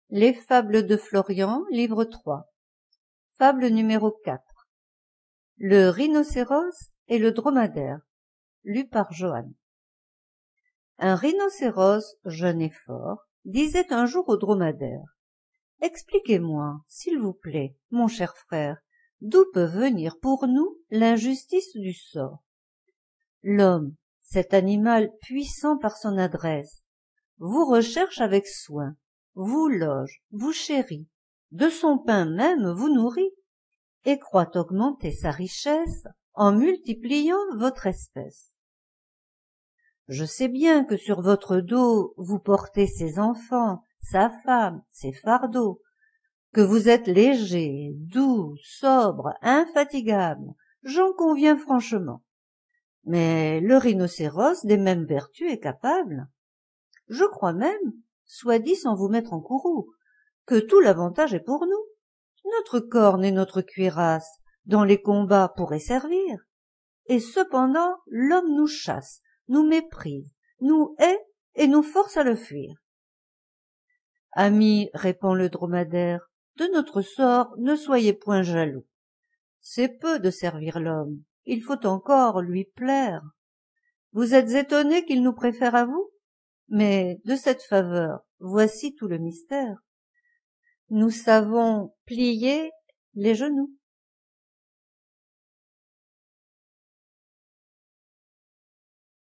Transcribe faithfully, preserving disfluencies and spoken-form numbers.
Les fables de Florian, livre trois. Fable numéro quatre. Le rhinocéros et le dromadaire, lu par Joanne. Un rhinocéros, jeune et fort, disait un jour au dromadaire: « Expliquez-moi, s'il vous plaît, mon cher frère, d'où peut venir pour nous l'injustice du sort. L'homme, cet animal puissant par son adresse, vous recherche avec soin, vous loge, vous chérit, de son pain même vous nourrit, et croit augmenter sa richesse en multipliant votre espèce. Je sais bien que sur votre dos vous portez ses enfants, sa femme, ses fardeaux, que vous êtes léger, doux, sobre, infatigable, j'en conviens franchement. Mais le rhinocéros des mêmes vertus est capable. Je crois même, soit dit sans vous mettre en courroux, que tout l'avantage est pour nous. Notre corne et notre cuirasse, dans les combats, pourraient servir. Et cependant, l'homme nous chasse, nous méprise, nous hait et nous force à le fuir. Ami, répond le dromadaire, de notre sort ne soyez point jaloux. C'est peu de servir l'homme, il faut encore lui plaire. Vous êtes étonné qu'il nous préfère à vous? Mais de cette faveur, voici tout le mystère. Nous savons plier les genoux.